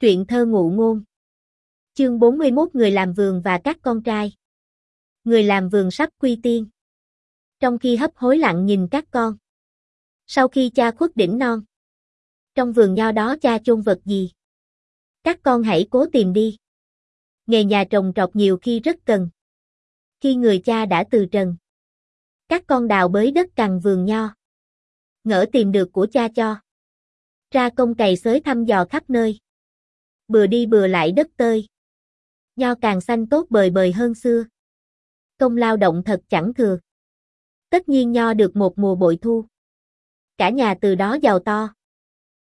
Truyện thơ ngụ ngôn. Chương 41 Người làm vườn và các con trai. Người làm vườn sắp quy tiên. Trong khi hấp hối lặng nhìn các con. Sau khi cha khuất đỉnh non. Trong vườn nho đó cha chôn vật gì? Các con hãy cố tìm đi. Nghề nhà trồng trọt nhiều khi rất cần. Khi người cha đã từ trần. Các con đào bới đất cằn vườn nho. Ngỡ tìm được của cha cho. Ra công cày xới thăm dò khắp nơi. Bừa đi bừa lại đất tơi. Nho càng xanh tốt bời bời hơn xưa. Công lao động thật chẳng thừa. Tất nhiên nho được một mùa bội thu. Cả nhà từ đó giàu to.